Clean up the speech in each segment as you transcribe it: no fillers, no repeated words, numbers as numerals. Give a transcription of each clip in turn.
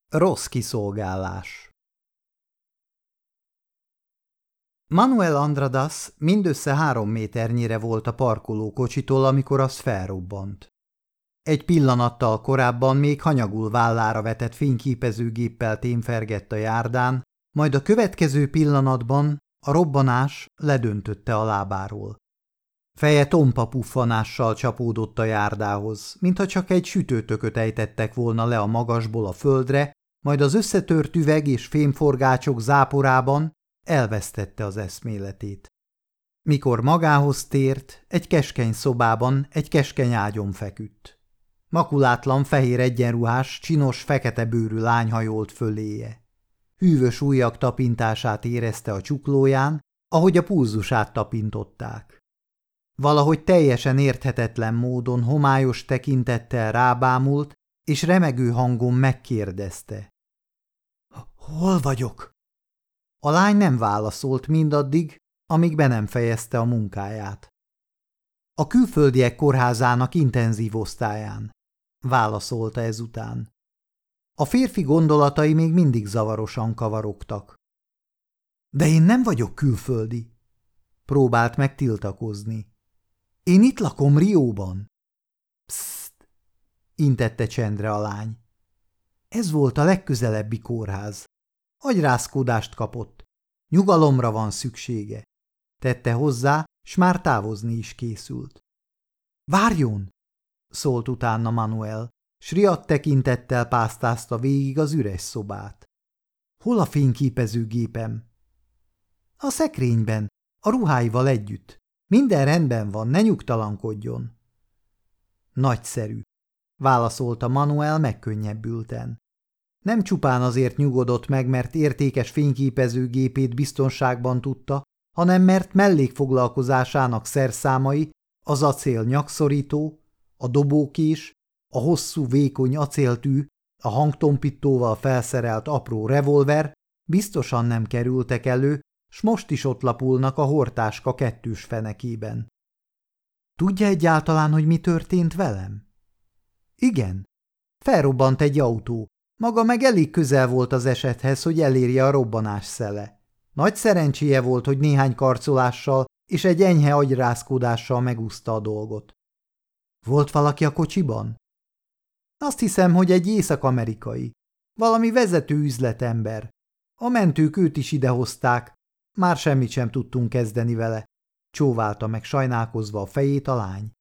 Rossz kiszolgálás. Manuel Andradas mindössze 3 méternyire volt a parkolókocsitól, amikor az felrobbant. Egy pillanattal korábban még hanyagul vállára vetett fényképezőgéppel témfergett a járdán, majd a következő pillanatban a robbanás ledöntötte a lábáról. Feje tompa puffanással csapódott a járdához, mintha csak egy sütőtököt ejtettek volna le a magasból a földre, majd az összetört üveg és fémforgácsok záporában elvesztette az eszméletét. Mikor magához tért, egy keskeny szobában, egy keskeny ágyon feküdt. Makulátlan fehér egyenruhás, csinos, fekete bőrű lány hajolt föléje. Hűvös ujjak tapintását érezte a csuklóján, ahogy a pulzusát tapintották. Valahogy teljesen érthetetlen módon homályos tekintettel rábámult, és remegő hangon megkérdezte. Hol vagyok? A lány nem válaszolt mindaddig, amíg be nem fejezte a munkáját. A külföldiek kórházának intenzív osztályán, válaszolta ezután. A férfi gondolatai még mindig zavarosan kavarogtak. De én nem vagyok külföldi, próbált meg tiltakozni. Én itt lakom Rióban. Pszt, intette csendre a lány. Ez volt a legközelebbi kórház. Agyrázkódást kapott. Nyugalomra van szüksége. Tette hozzá, s már távozni is készült. Várjon! Szólt utána Manuel, s riadt tekintettel pásztázta végig az üres szobát. Hol a fényképezőgépem? A szekrényben, a ruháival együtt. Minden rendben van, ne nyugtalankodjon. Nagyszerű, válaszolta Manuel megkönnyebbülten. Nem csupán azért nyugodott meg, mert értékes fényképezőgépét biztonságban tudta, hanem mert mellékfoglalkozásának szerszámai, az acél nyakszorító, a dobókés, a hosszú vékony acéltű, a hangtompítóval felszerelt apró revolver biztosan nem kerültek elő, s most is ott lapulnak a hordtáska 2. fenekében. Tudja egyáltalán, hogy mi történt velem? Igen. Felrobbant egy autó. Maga meg elég közel volt az esethez, hogy elérje a robbanás szele. Nagy szerencséje volt, hogy néhány karcolással és egy enyhe agyrázkódással megúszta a dolgot. Volt valaki a kocsiban? Azt hiszem, hogy egy észak-amerikai. Valami vezető üzletember. A mentők őt is idehozták. Már semmit sem tudtunk kezdeni vele. Csóválta meg sajnálkozva a fejét a lány.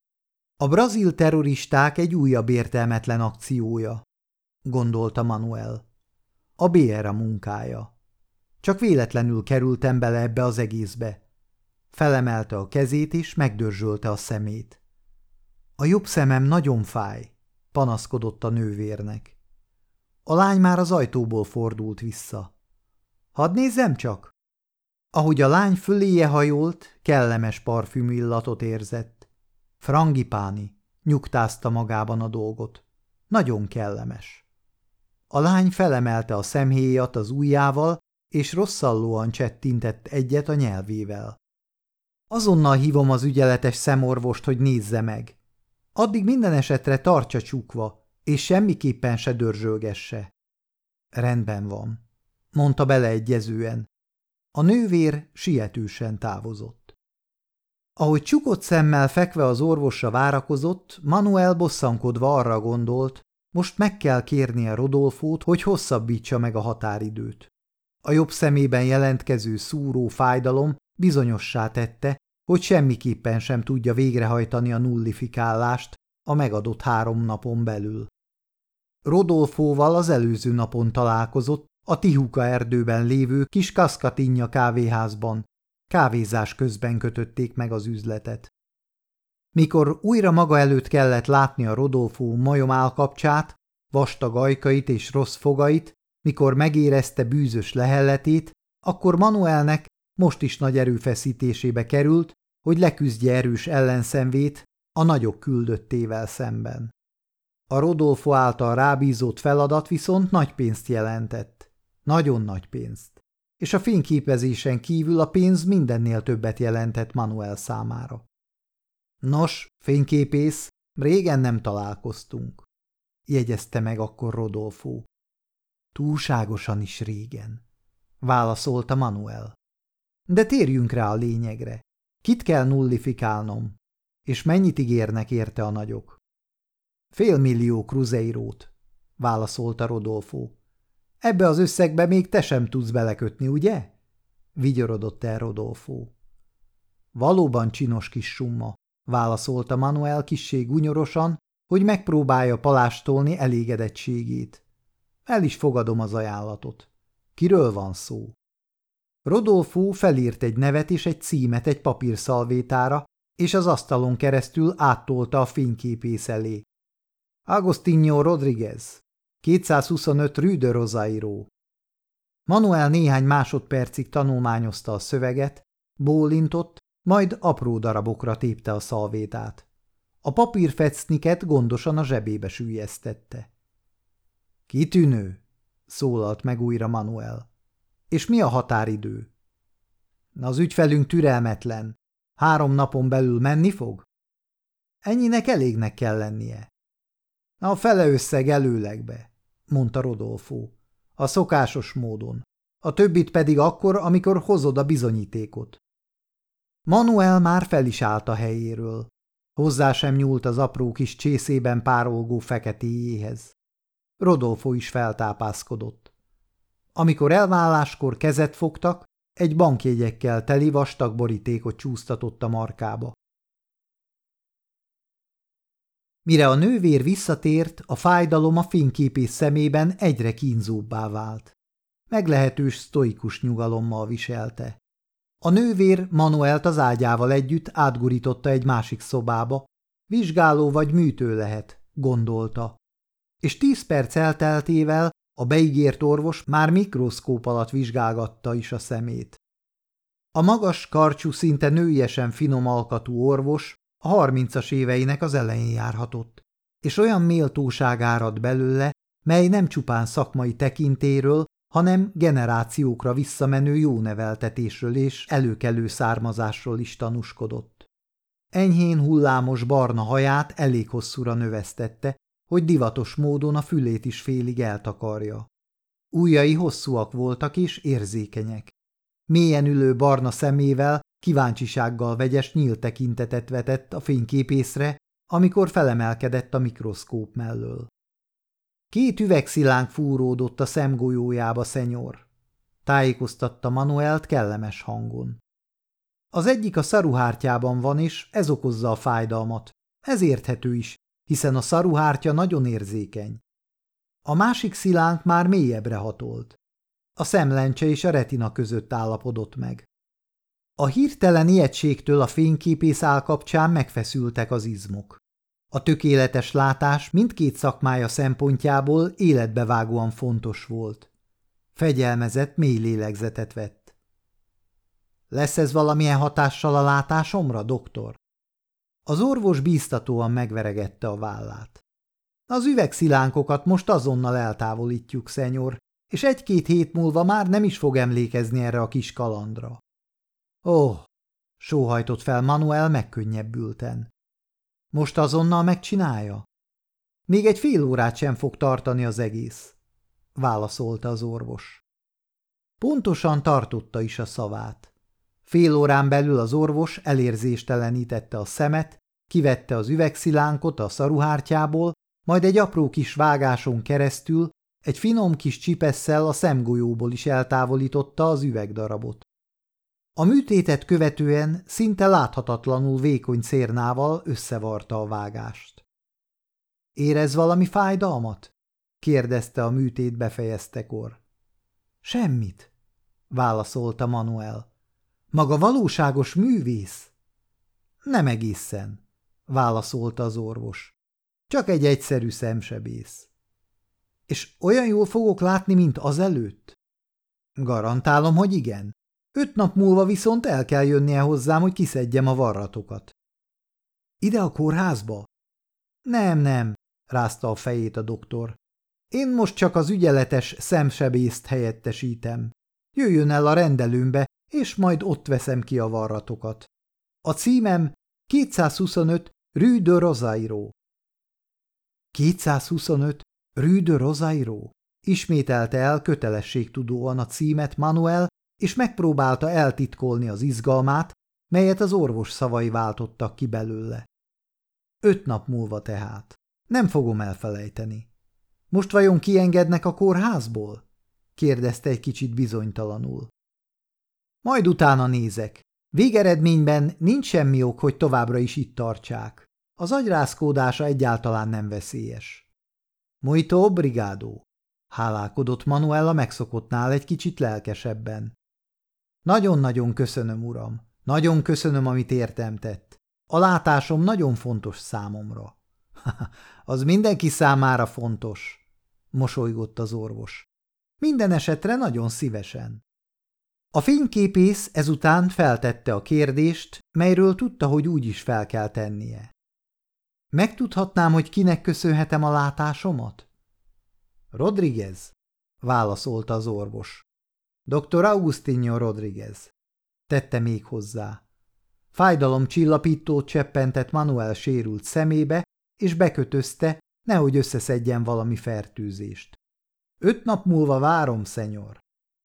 A brazil terroristák egy újabb értelmetlen akciója, gondolta Manuel. A BR a munkája. Csak véletlenül kerültem bele ebbe az egészbe. Felemelte a kezét és megdörzsölte a szemét. A jobb szemem nagyon fáj, panaszkodott a nővérnek. A lány már az ajtóból fordult vissza. Hadd nézzem csak! Ahogy a lány föléje hajolt, kellemes parfüm illatot érzett. Frangipáni, nyugtázta magában a dolgot. Nagyon kellemes. A lány felemelte a szemhéjat az ujjával, és rosszallóan csettintett egyet a nyelvével. Azonnal hívom az ügyeletes szemorvost, hogy nézze meg. Addig minden esetre tartsa csukva, és semmiképpen se dörzsölgesse. Rendben van, mondta beleegyezően. A nővér sietősen távozott. Ahogy csukott szemmel fekve az orvosra várakozott, Manuel bosszankodva arra gondolt, most meg kell kérnie Rodolfót, hogy hosszabbítsa meg a határidőt. A jobb szemében jelentkező szúró fájdalom bizonyossá tette, hogy semmiképpen sem tudja végrehajtani a nullifikálást a megadott 3 napon belül. Rodolfóval az előző napon találkozott a Tijuca erdőben lévő kis Cascatinha kávéházban. Kávézás közben kötötték meg az üzletet. Mikor újra maga előtt kellett látni a Rodolfo majom állkapcsát, vastag ajkait és rossz fogait, mikor megérezte bűzös lehelletét, akkor Manuelnek most is nagy erőfeszítésébe került, hogy leküzdje erős ellenszenvét a nagyok küldöttével szemben. A Rodolfo által rábízott feladat viszont nagy pénzt jelentett. Nagyon nagy pénzt. És a fényképezésen kívül a pénz mindennél többet jelentett Manuel számára. Nos, fényképész, régen nem találkoztunk, jegyezte meg akkor Rodolfo. Túlságosan is régen, válaszolta Manuel. De térjünk rá a lényegre. Kit kell nullifikálnom? És mennyit ígérnek érte a nagyok? 500 000 kruzeirót, válaszolta Rodolfo. Ebbe az összegbe még te sem tudsz belekötni, ugye? Vigyorodott el Rodolfo. Valóban csinos kis summa, válaszolta Manuel kissé gúnyorosan, hogy megpróbálja palástolni elégedettségét. El is fogadom az ajánlatot. Kiről van szó? Rodolfo felírt egy nevet és egy címet egy papírszalvétára, és az asztalon keresztül áttolta a fényképész elé. Agostinho Rodriguez, 225 Rue de Rosario. Manuel néhány másodpercig tanulmányozta a szöveget, bólintott, majd apró darabokra tépte a szalvétát. A papírfecniket gondosan a zsebébe süllyesztette. Kitűnő, szólalt meg újra Manuel. És mi a határidő? Az ügyfelünk türelmetlen. 3 napon belül menni fog? Ennyinek elégnek kell lennie. A fele összeg előlegbe, mondta Rodolfo. A szokásos módon. A többit pedig akkor, amikor hozod a bizonyítékot. Manuel már fel is állt a helyéről. Hozzá sem nyúlt az apró kis csészében párolgó feketéjéhez. Rodolfo is feltápászkodott. Amikor elválláskor kezet fogtak, egy bankjegyekkel teli vastag borítékot csúsztatott a markába. Mire a nővér visszatért, a fájdalom a fényképész szemében egyre kínzóbbá vált. Meglehetős sztoikus nyugalommal viselte. A nővér Manuelt az ágyával együtt átgurította egy másik szobába, vizsgáló vagy műtő lehet, gondolta. És 10 perc elteltével a beígért orvos már mikroszkóp alatt vizsgálgatta is a szemét. A magas, karcsú, szinte nőiesen finom alkatú orvos a 30-as éveinek az elején járhatott, és olyan méltóság árad belőle, mely nem csupán szakmai tekintéről, hanem generációkra visszamenő jó neveltetésről és előkelő származásról is tanúskodott. Enyhén hullámos barna haját elég hosszúra növesztette, hogy divatos módon a fülét is félig eltakarja. Ujjai hosszúak voltak és érzékenyek. Mélyen ülő barna szemével kíváncsisággal vegyes nyílt tekintetet vetett a fényképészre, amikor felemelkedett a mikroszkóp mellől. 2 üvegszilánk fúródott a szemgolyójába, szenyor, tájékoztatta Manuelt kellemes hangon. Az egyik a szaruhártyában van, és ez okozza a fájdalmat. Ez érthető is, hiszen a szaruhártya nagyon érzékeny. A másik szilánk már mélyebbre hatolt. A szemlencse és a retina között állapodott meg. A hirtelen ijegységtől a fényképész állkapcsán megfeszültek az izmok. A tökéletes látás mindkét szakmája szempontjából életbevágóan fontos volt. Fegyelmezett, mély lélegzetet vett. Lesz ez valamilyen hatással a látásomra, doktor? Az orvos bíztatóan megveregette a vállát. Az üvegszilánkokat most azonnal eltávolítjuk, szenyor, és 1-2 hét múlva már nem is fog emlékezni erre a kis kalandra. Sóhajtott fel Manuel megkönnyebbülten. Most azonnal megcsinálja? Még egy fél órát sem fog tartani az egész, válaszolta az orvos. Pontosan tartotta is a szavát. Fél órán belül az orvos elérzéstelenítette a szemet, kivette az üvegszilánkot a szaruhártyából, majd egy apró kis vágáson keresztül egy finom kis csipesszel a szemgolyóból is eltávolította az üvegdarabot. A műtétet követően szinte láthatatlanul vékony cérnával összevarta a vágást. Érez valami fájdalmat? kérdezte a műtét befejeztekor. Semmit, válaszolta Manuel. Maga valóságos művész? Nem egészen, válaszolta az orvos. Csak egy egyszerű szemsebész. És olyan jól fogok látni, mint azelőtt? Garantálom, hogy igen. 5 nap múlva viszont el kell jönnie hozzám, hogy kiszedjem a varratokat. Ide a kórházba? Nem, rázta a fejét a doktor. Én most csak az ügyeletes szemsebészt helyettesítem. Jöjjön el a rendelőmbe, és majd ott veszem ki a varratokat. A címem 225 Rue de Rosario. 225 Rue de Rosario? ismételte el kötelességtudóan a címet Manuel, és megpróbálta eltitkolni az izgalmát, melyet az orvos szavai váltottak ki belőle. 5 nap múlva tehát. Nem fogom elfelejteni. Most vajon kiengednek a kórházból? Kérdezte egy kicsit bizonytalanul. Majd utána nézek. Végeredményben nincs semmi ok, hogy továbbra is itt tartsák. Az agyrázkódása egyáltalán nem veszélyes. Muito obrigado, hálálkodott Manuel a megszokottnál egy kicsit lelkesebben. Nagyon-nagyon köszönöm, uram. Nagyon köszönöm, amit értem tett. A látásom nagyon fontos számomra. Az mindenki számára fontos, mosolygott az orvos. Minden esetre nagyon szívesen. A fényképész ezután feltette a kérdést, melyről tudta, hogy úgy is fel kell tennie. Megtudhatnám, hogy kinek köszönhetem a látásomat? Rodriguez, válaszolta az orvos. Dr. Agustinho Rodriguez, tette még hozzá. Fájdalomcsillapítót cseppentett Manuel sérült szemébe, és bekötözte, nehogy összeszedjen valami fertőzést. 5 nap múlva várom, szenyor.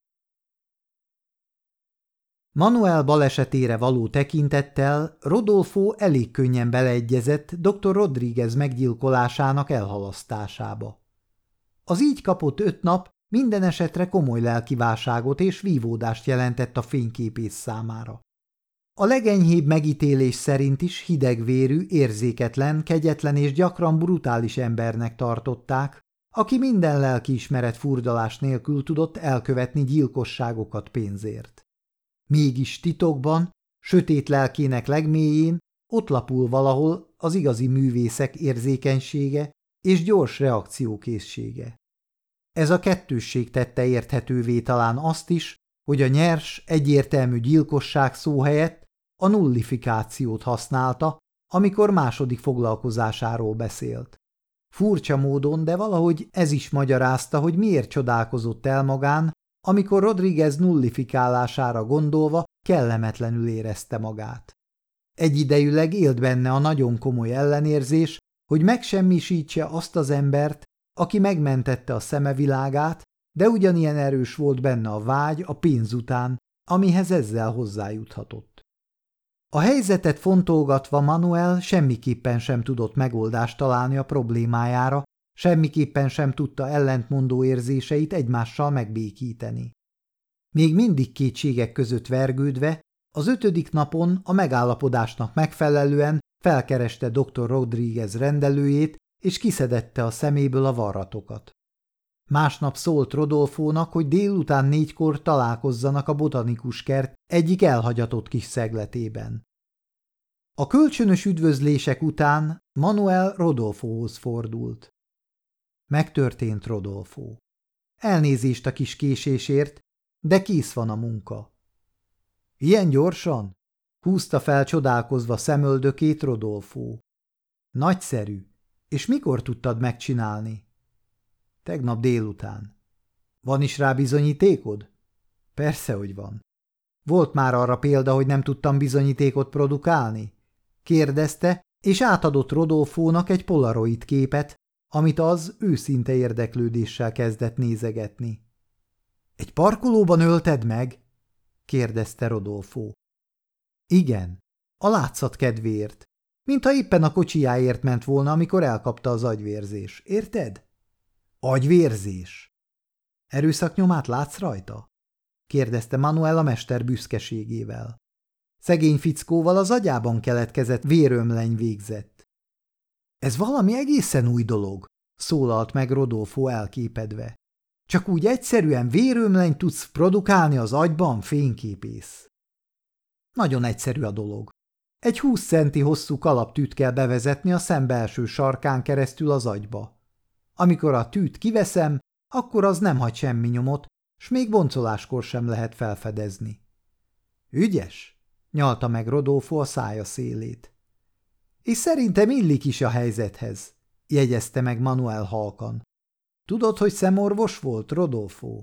Manuel balesetére való tekintettel Rodolfo elég könnyen beleegyezett dr. Rodriguez meggyilkolásának elhalasztásába. Az így kapott 5 nap minden esetre komoly lelkiválságot és vívódást jelentett a fényképész számára. A legenyhébb megítélés szerint is hidegvérű, érzéketlen, kegyetlen és gyakran brutális embernek tartották, aki minden lelkiismeret furdalás nélkül tudott elkövetni gyilkosságokat pénzért. Mégis titokban, sötét lelkének legmélyén ott lapul valahol az igazi művészek érzékenysége és gyors reakciókészsége. Ez a kettősség tette érthetővé talán azt is, hogy a nyers, egyértelmű gyilkosság szó helyett a nullifikációt használta, amikor második foglalkozásáról beszélt. Furcsa módon, de valahogy ez is magyarázta, hogy miért csodálkozott el magán, amikor Rodriguez nullifikálására gondolva kellemetlenül érezte magát. Egyidejűleg élt benne a nagyon komoly ellenérzés, hogy megsemmisítse azt az embert, aki megmentette a szeme világát, de ugyanilyen erős volt benne a vágy a pénz után, amihez ezzel hozzájuthatott. A helyzetet fontolgatva Manuel semmiképpen sem tudott megoldást találni a problémájára, semmiképpen sem tudta ellentmondó érzéseit egymással megbékíteni. Még mindig kétségek között vergődve, az 5. napon a megállapodásnak megfelelően felkereste dr. Rodriguez rendelőjét, és kiszedette a szeméből a varratokat. Másnap szólt Rodolfónak, hogy délután 4-kor találkozzanak a botanikus kert egyik elhagyatott kis szegletében. A kölcsönös üdvözlések után Manuel Rodolfóhoz fordult. Megtörtént, Rodolfo. Elnézést a kis késésért, de kész van a munka. Ilyen gyorsan? Húzta fel csodálkozva szemöldökét Rodolfo. Nagyszerű. És mikor tudtad megcsinálni? Tegnap délután. Van is rá bizonyítékod? Persze, hogy van. Volt már arra példa, hogy nem tudtam bizonyítékot produkálni? Kérdezte, és átadott Rodolfónak egy polaroid képet, amit az őszinte érdeklődéssel kezdett nézegetni. Egy parkolóban ölted meg? Kérdezte Rodolfo. Igen, a látszat kedvéért. Mintha éppen a kocsijáért ment volna, amikor elkapta az agyvérzés. Érted? Agyvérzés. Erőszaknyomát látsz rajta? Kérdezte Manuel a mester büszkeségével. Szegény fickóval az agyában keletkezett vérömleny végzett. Ez valami egészen új dolog, szólalt meg Rodolfo elképedve. Csak úgy egyszerűen vérömleny tudsz produkálni az agyban, fényképész. Nagyon egyszerű a dolog. Egy 20 centi hosszú kalaptűt kell bevezetni a szem belső sarkán keresztül az agyba. Amikor a tűt kiveszem, akkor az nem hagy semmi nyomot, s még boncoláskor sem lehet felfedezni. Ügyes? Nyalta meg Rodolfo a szája szélét. És szerintem illik is a helyzethez, jegyezte meg Manuel halkan. Tudod, hogy szemorvos volt, Rodolfo?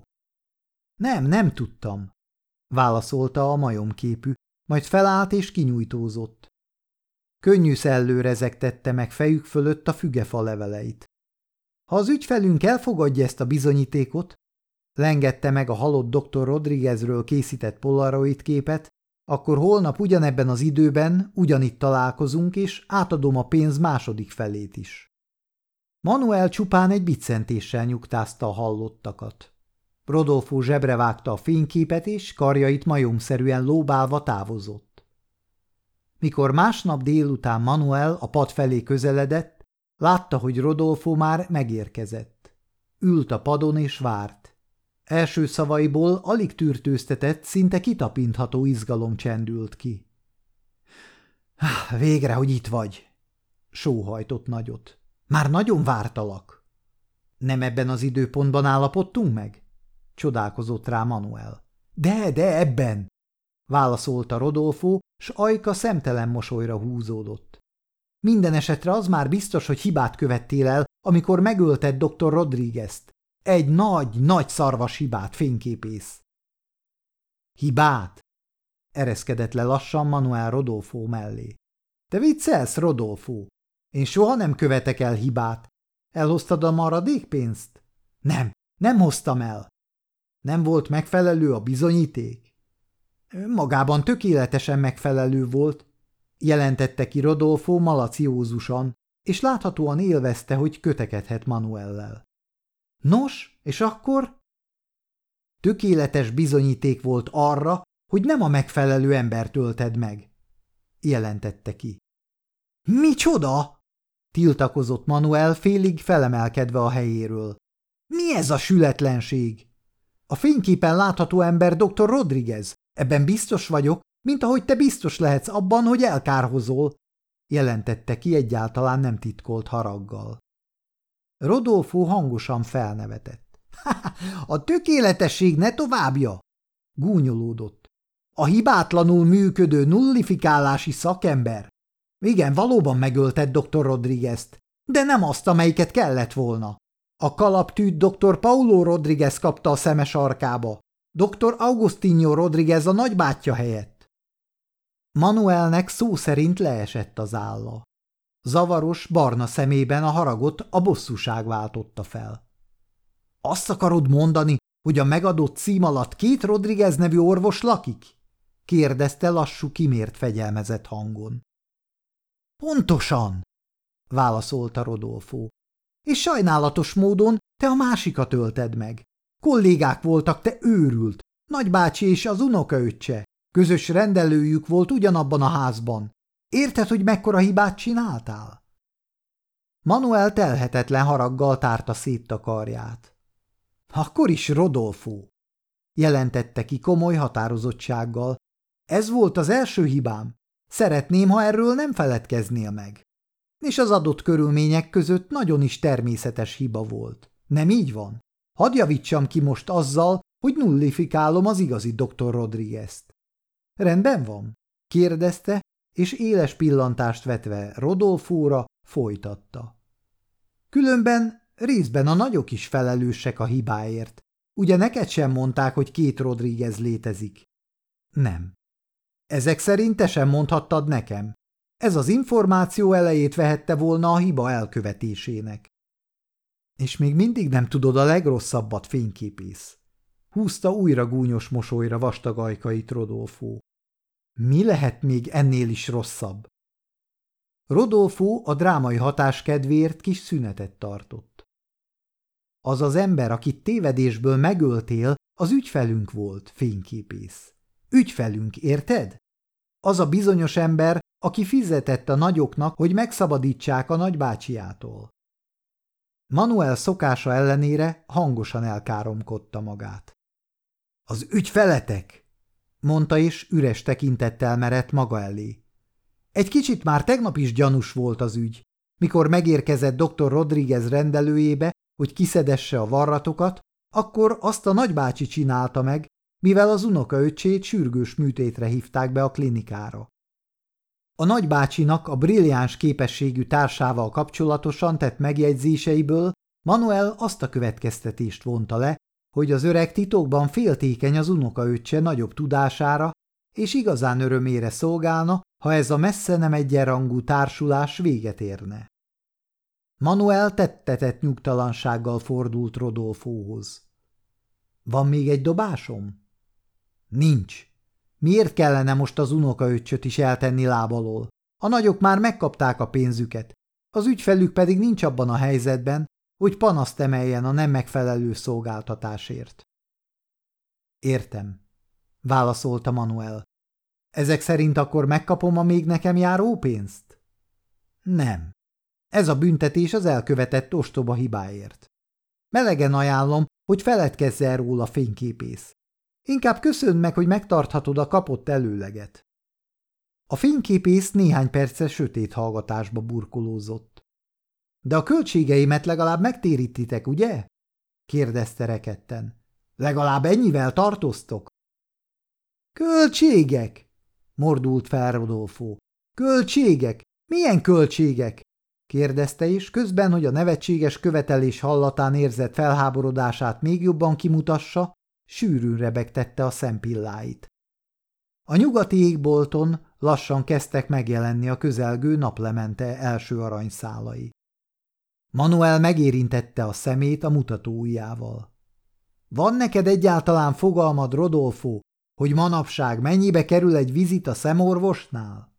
Nem tudtam, válaszolta a majomképű, majd felállt és kinyújtózott. Könnyű szellő rezegtette meg fejük fölött a fügefa leveleit. Ha az ügyfelünk elfogadja ezt a bizonyítékot, lengette meg a halott dr. Rodriguezről készített polaroid képet, akkor holnap ugyanebben az időben ugyanitt találkozunk, és átadom a pénz második felét is. Manuel csupán egy biccentéssel nyugtázta a hallottakat. Rodolfo zsebre vágta a fényképet, és karjait majomszerűen lóbálva távozott. Mikor másnap délután Manuel a pad felé közeledett, látta, hogy Rodolfo már megérkezett. Ült a padon és várt. Első szavaiból alig tűrtőztetett, szinte kitapintható izgalom csendült ki. Végre, hogy itt vagy! Sóhajtott nagyot. Már nagyon vártalak. Nem ebben az időpontban állapodtunk meg? Csodálkozott rá Manuel. De ebben! Válaszolta Rodolfo, s ajka szemtelen mosolyra húzódott. Minden esetre az már biztos, hogy hibát követtél el, amikor megölted dr. Rodriguezt. Egy nagy szarvas hibát, fényképész. Hibát? Ereszkedett le lassan Manuel Rodolfo mellé. Te viccelsz, Rodolfo? Én soha nem követek el hibát. Elhoztad a maradékpénzt? Nem hoztam el. Nem volt megfelelő a bizonyíték? Magában tökéletesen megfelelő volt, jelentette ki Rodolfo malaciózusan, és láthatóan élvezte, hogy kötekedhet Manuellel. Nos, és akkor? Tökéletes bizonyíték volt arra, hogy nem a megfelelő embert ölted meg, jelentette ki. Micsoda? Tiltakozott Manuel félig felemelkedve a helyéről. Mi ez a sületlenség? A fényképen látható ember dr. Rodriguez, ebben biztos vagyok, mint ahogy te biztos lehetsz abban, hogy elkárhozol, jelentette ki egyáltalán nem titkolt haraggal. Rodolfo hangosan felnevetett. A tökéletesség ne továbbja! Gúnyolódott. A hibátlanul működő nullifikálási szakember. Igen, valóban megölted dr. Rodriguezt, de nem azt, amelyiket kellett volna. A kalaptűt dr. Paulo Rodriguez kapta a szeme sarkába. Dr. Agostinho Rodriguez a nagybátyja helyett. Manuelnek szó szerint leesett az álla. Zavaros, barna szemében a haragot a bosszúság váltotta fel. Azt akarod mondani, hogy a megadott cím alatt 2 Rodriguez nevű orvos lakik? Kérdezte lassú, kimért fegyelmezett hangon. Pontosan, válaszolta Rodolfo. És sajnálatos módon te a másikat ölted meg. Kollégák voltak, te őrült, nagybácsi és az unokaöccse. Közös rendelőjük volt ugyanabban a házban. Érted, hogy mekkora hibát csináltál? Manuel telhetetlen haraggal tárta szét a karját. Akkor is, Rodolfo, jelentette ki komoly határozottsággal. Ez volt az első hibám. Szeretném, ha erről nem feledkeznél meg. És az adott körülmények között nagyon is természetes hiba volt. Nem így van? Hadd javítsam ki most azzal, hogy nullifikálom az igazi dr. Rodriguezt. Rendben van? Kérdezte, és éles pillantást vetve Rodolfóra folytatta. Különben részben a nagyok is felelősek a hibáért. Ugye neked sem mondták, hogy 2 Rodriguez létezik? Nem. Ezek szerint te sem mondhattad nekem. Ez az információ elejét vehette volna a hiba elkövetésének. És még mindig nem tudod a legrosszabbat, fényképész. Húzta újra gúnyos mosolyra vastag ajkait Rodolfo. Mi lehet még ennél is rosszabb? Rodolfo a drámai hatás kedvéért kis szünetet tartott. Az az ember, akit tévedésből megöltél, az ügyfelünk volt, fényképész. Ügyfelünk, érted? Az a bizonyos ember, aki fizetett a nagyoknak, hogy megszabadítsák a nagybácsiától. Manuel szokása ellenére hangosan elkáromkodta magát. Az ügyfeletek, mondta, és üres tekintettel merett maga elé. Egy kicsit már tegnap is gyanús volt az ügy, mikor megérkezett dr. Rodriguez rendelőjébe, hogy kiszedesse a varratokat, akkor azt a nagybácsi csinálta meg, mivel az unokaöccsét sürgős műtétre hívták be a klinikára. A nagybácsinak a brilliáns képességű társával kapcsolatosan tett megjegyzéseiből Manuel azt a következtetést vonta le, hogy az öreg titokban féltékeny az unokaöccse nagyobb tudására, és igazán örömére szolgálna, ha ez a messze nem egyenrangú társulás véget érne. Manuel tettetett nyugtalansággal fordult Rodolfóhoz. Van még egy dobásom? Nincs. Miért kellene most az unokaöccsöt is eltenni láb alól? A nagyok már megkapták a pénzüket, az ügyfelük pedig nincs abban a helyzetben, hogy panaszt emeljen a nem megfelelő szolgáltatásért. Értem, válaszolta Manuel. Ezek szerint akkor megkapom a még nekem járó pénzt? Nem. Ez a büntetés az elkövetett ostoba hibáért. Melegen ajánlom, hogy feledkezz el róla, fényképész. Inkább köszönd meg, hogy megtarthatod a kapott előleget. A fényképész néhány perces sötét hallgatásba burkolózott. De a költségeimet legalább megtérítitek, ugye? Kérdezte rekedten. Legalább ennyivel tartoztok? Költségek? Mordult fel Rodolfo. Költségek? Milyen költségek? Kérdezte is, közben, hogy a nevetséges követelés hallatán érzett felháborodását még jobban kimutassa, sűrűn rebegtette a szempilláit. A nyugati égbolton lassan kezdtek megjelenni a közelgő naplemente első aranyszálai. Manuel megérintette a szemét a mutatóujjával. Van neked egyáltalán fogalmad, Rodolfo, hogy manapság mennyibe kerül egy vizit a szemorvosnál?